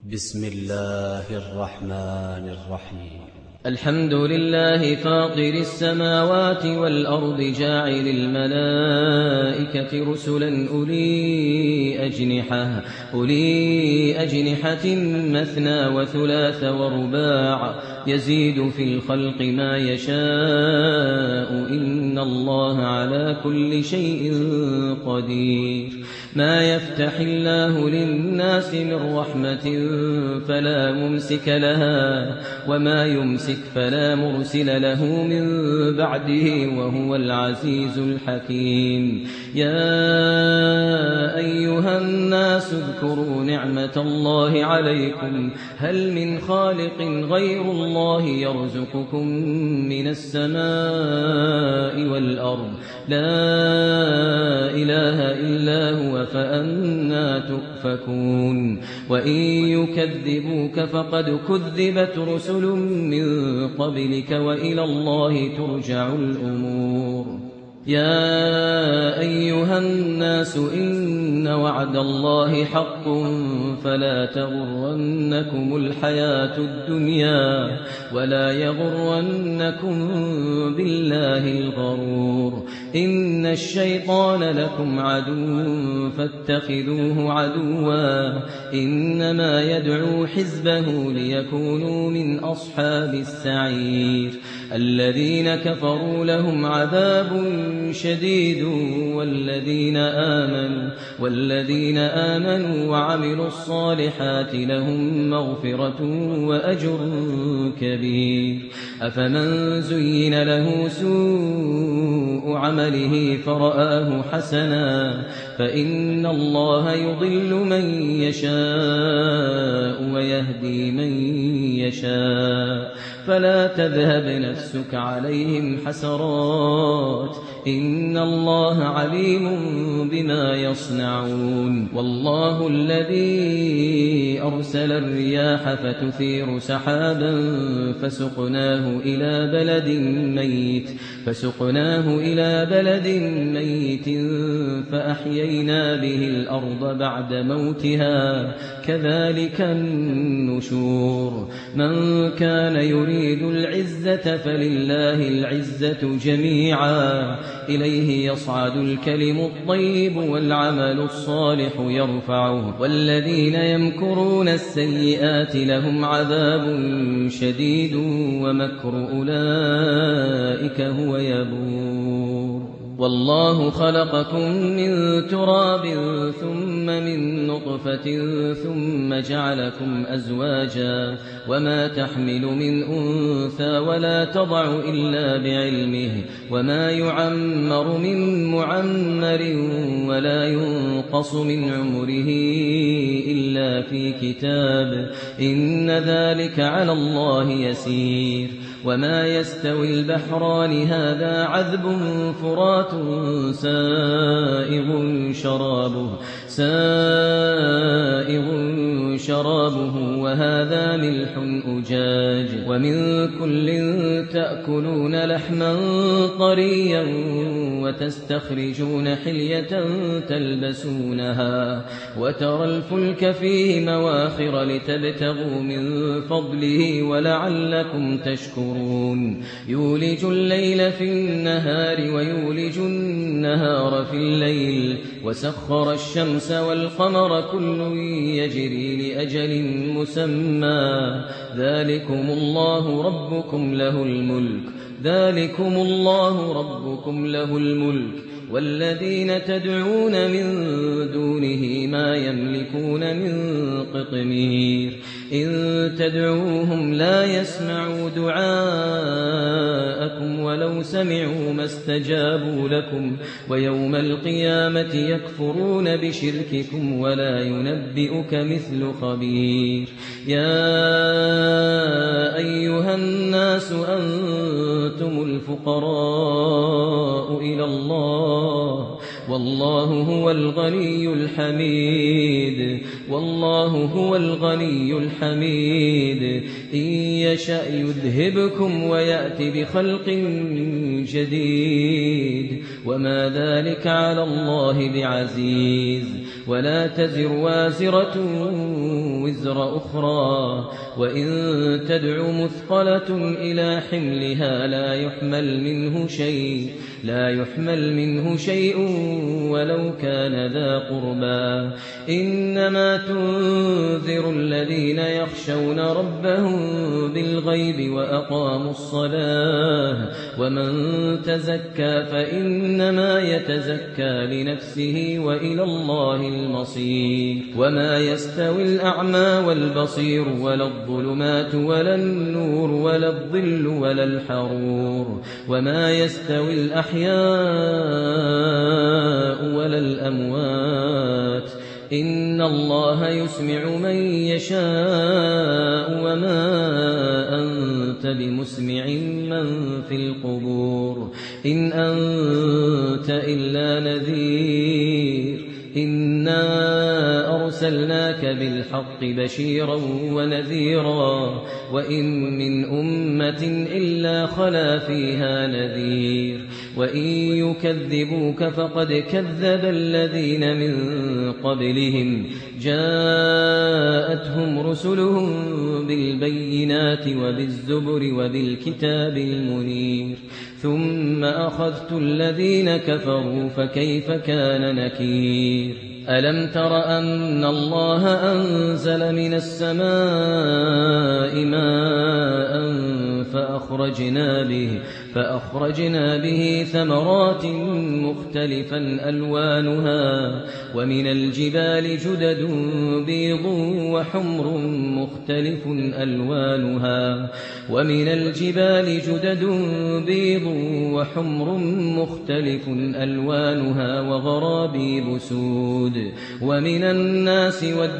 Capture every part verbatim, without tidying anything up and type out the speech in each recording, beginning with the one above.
بسم الله الرحمن الرحيم. الحمد لله فاطر السماوات والأرض جاعل الملائكة رسلا أولي أجنحة, أولي أجنحة مثنى وثلاث ورباع يزيد في الخلق ما يشاء إن الله على كل شيء قدير. ما يفتح الله للناس من رحمة فلا ممسك لها وما يمسك فلا مرسل له من بعده وهو العزيز الحكيم. يا أيها الناس اذكروا نعمة الله عليكم هل من خالق غير الله يرزقكم من السماء والأرض لا إله إلا هو فأنى تؤفكون. وإن يكذبوك فقد كذبت رسل من قبلك وإلى الله ترجع الأمور. يا أيها الناس إن وعد الله حق فلا تغرنكم الحياة الدنيا ولا يغرنكم بالله الغرور. إن الشيطان لكم عدو فاتخذوه عدوا إنما يدعو حزبه ليكونوا من أصحاب السعير. الذين كفروا لهم عذاب شديد والذين آمنوا والذين آمنوا وعملوا الصالحات لهم مغفرة وأجر كبير. أفمن زين له سوء عمله فرآه حسنا فإن الله يضل من يشاء ويهدي من يشاء فلا تذهب نفسك عليهم حسرات إن الله عليم بما يصنعون. والله الذي أرسل الرياح فتثير سحابا فسقناه إلى بلد ميت فسقناه إلى بلد ميت فأحيينا به الأرض بعد موتها كذلك النشور. من كان يريد العزة فلله العزة جميعا إليه يصعد الكلم الطيب والعمل الصالح يرفعه والذين يمكرون السيئات لهم عذاب شديد ومكر أولئك هو يبور. والله خلقكم من تراب ثم من نطفة ثم جعلكم أزواجا وما تحمل من أنثى ولا تضع إلا بعلمه وما يعمر من معمر ولا ينقص من عمره إلا في كتاب إن ذلك على الله يسير. وما يستوي البحران هذا عذب فرات سائغ شرابه سائغ شرابه وهذا ملح أجاج ومن كل تأكلون لحما طريا وتستخرجون حلية تلبسونها وترى الفلك فيه مواخر لتبتغوا من فضله ولعلكم تشكرون. يولج الليل في النهار ويولج النهار في الليل وسخر الشمس والقمر كل يجري لأجل مسمى ذلكم الله ربكم له الملك ذلكم الله ربكم له الملك والذين تدعون من دونه ما يملكون من قطمير. إن تدعوهم لا يسمعوا دعاءكم ولو سمعوا ما استجابوا لكم ويوم القيامة يكفرون بشرككم ولا ينبئك مثل خبير. يا أيها الناس أنتم الفقراء إلى الله والله هو الغني الحميد والله هو الغني الحميد. إن يشأ يذهبكم ويأتي بخلق جديد وما ذلك على الله بعزيز. ولا تزر وازرة وزر أخرى وإن تدع مثقلة إلى حملها لا يحمل منه شيء لا يحمل منه شيء ولو كان ذا قربى إنما تنذر الذين يخشون ربهم بالغيب وأقاموا الصلاة ومن تزكى فإنما يتزكى لنفسه وإلى الله المصير وما يستوي الأعمى والبصير ولا الظلمات ولا النور ولا الظل ولا الحرور وما يستوي الأحياء ولا الأموات إن الله يسمع من يشاء وما أنت بمسمع من في القبور إن أنت إلا نذير إنا أرسلناك بالحق بشيرا ونذيرا وإن من أمة إلا خلا فيها نذير وإن يكذبوك فقد كذب الذين من قبلهم جاءتهم رسلهم بالبينات وبالزبر وبالكتاب المنير ثم أخذت الذين كفروا فكيف كان نكير ألم تر أن الله أنزل من السماء ماء فأخرجنا به فأخرجنا به ثمرات مختلفا ألوانها ومن الجبال جدد بيض وحمر مختلف ألوانها ومن الجبال جدد بيض وحمر مختلف ألوانها وغرابيب سود ومن الناس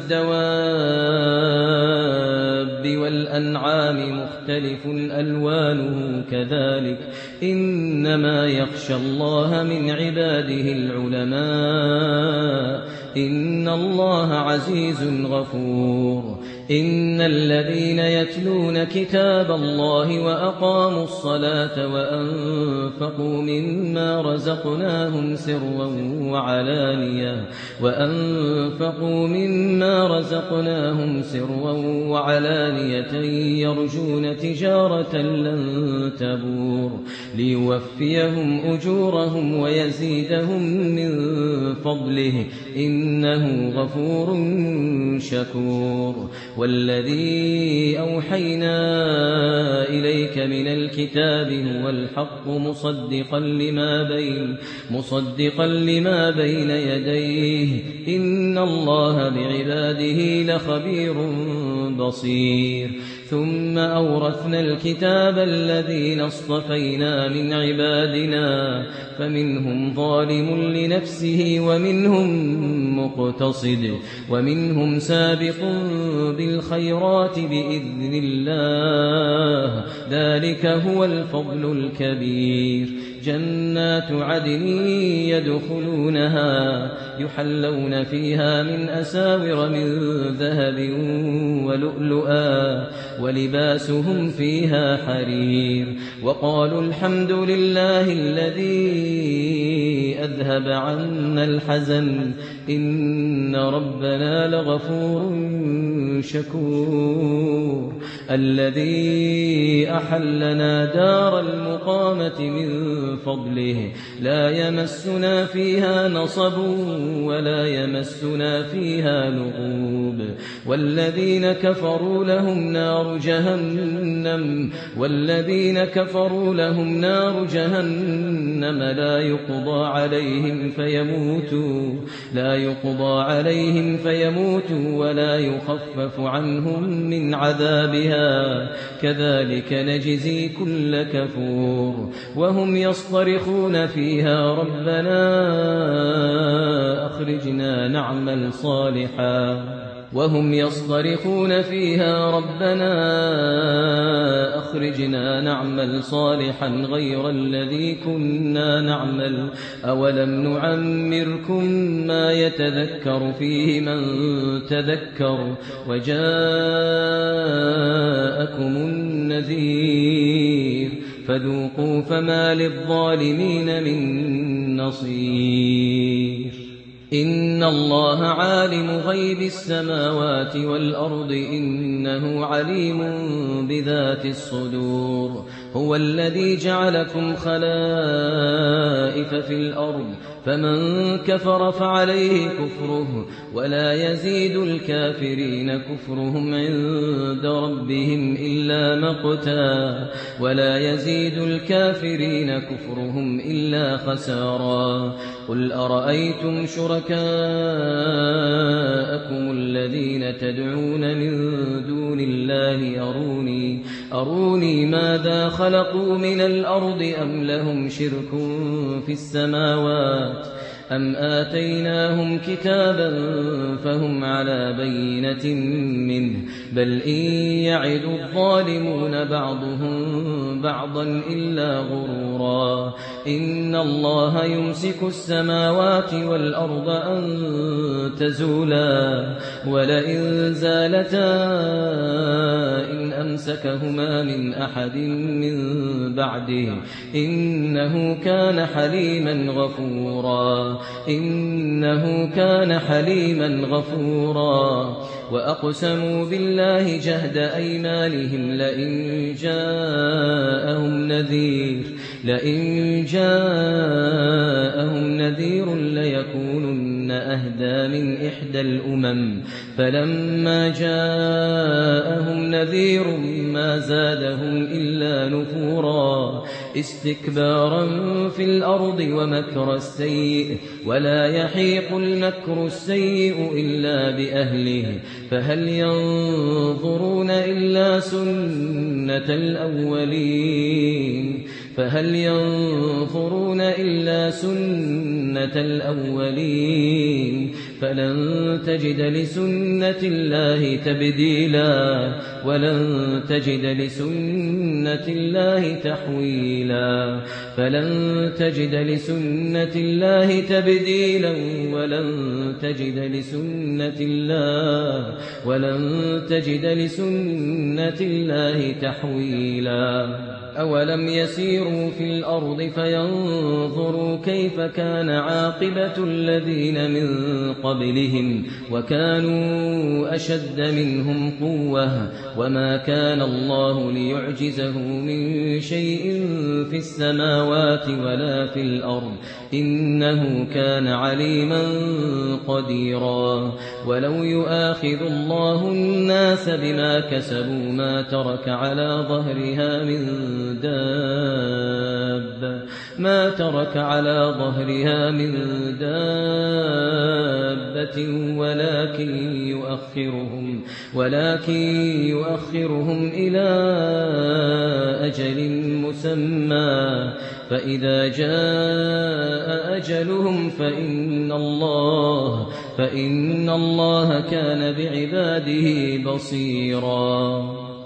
والدواب والأنعام مختلف ألوانه كذلك إنما يخشى الله من عباده العلماء إن الله عزيز غفور إن الذين يتلون كتاب الله وأقاموا الصلاة وأنفقوا مما رزقناهم سرا وعلانية وأنفقوا مما رزقناهم سرا وعلانية يرجون تجارة لن تبور ليوفيهم أجورهم ويزيدهم من فضله إنه غفور شكور والذي أوحينا إليك من الكتاب هو الحق مصدقا لما بين مصدقا لما بين يديه إن الله بعباده لخبير بصير ثم أورثنا الكتاب الذين اصطفينا من عبادنا فمنهم ظالم لنفسه ومنهم مقتصد ومنهم سابق بالخيرات بإذن الله ذلك هو الفضل الكبير جنات عدن يدخلونها يحلون فيها من أساور من ذهب ولؤلؤا ولباسهم فيها حرير وقالوا الحمد لله الذي أذهب عنا الحزن إن ربنا لغفور شكور الذي أحلنا دار المقامة من فضله لا يمسنا فيها نصب ولا يمسنا فيها لغوب والذين كفروا لهم نار جهنم والذين كفروا لهم نار جهنم لا يقضى عليهم فيموتوا لا يقضى عليهم فيموتوا ولا يخفف عنهم من عذابها كذلك نجزي كل كفور وهم يصطرخون فيها ربنا أخرجنا نعمل صالحا وهم يصطرخون فيها ربنا أخرجنا نعمل صالحا غير الذي كنا نعمل أولم نعمركم ما يتذكر فيه من تذكر وجاءكم النذير فذوقوا فما للظالمين من نصير إن الله عالم غيب السماوات والأرض إنه عليم بذات الصدور هو الذي جعلكم خلائف في الأرض فمن كفر فعليه كفره ولا يزيد الكافرين كفرهم عند ربهم إلا مقتا ولا يزيد الكافرين كفرهم إلا خسارا قل أرأيتم شركاءكم الذين تدعون من دون الله أروني أروني ماذا خلقوا من الأرض أم لهم شرك في السماوات أم آتيناهم كتابا فهم على بينة منه بل إن يعد الظالمون بعضهم بعضا إلا غرورا إن الله يمسك السماوات والأرض أن تزولا ولئن زالتا إن أمسكهما من أحد من بعده إنه كان حليما غفورا إنه كان حليما غفورا وأقسموا بالله جهد أيمانهم لئن جاءهم نذير لئن جاءهم نذير ليكونن أهدى من إحدى الأمم فلما جاءهم نذير ما زادهم إلا نفورا استكبارا في الأرض ومكر السيء ولا يحيق المكر السيء إلا بأهله فهل ينظرون إلا سنة الأولين فهل ينظرون إلا سنة الأولين فلن تجد لسنة الله تبديلا ولن تجد لسنة الله تحويلا فلن تجد لسنة الله تبديلا ولن تجد لسنة الله ولن تجد لسنة الله تحويلا أولم يسيروا في الأرض فينظروا كيف كان عاقبة الذين من قبلهم وكانوا أشد منهم قوة وما كان الله ليعجزه من شيء في السماوات ولا في الأرض إنه كان عليما قديرا ولو يؤاخذ الله الناس بما كسبوا ما ترك على ظهرها من دابة ما ترك على ظهرها من دابة ولكن يؤخرهم ولكن يؤخرهم إلى أجل مسمى فإذا جاء أجلهم فإن الله فإن الله كان بعباده بصيرا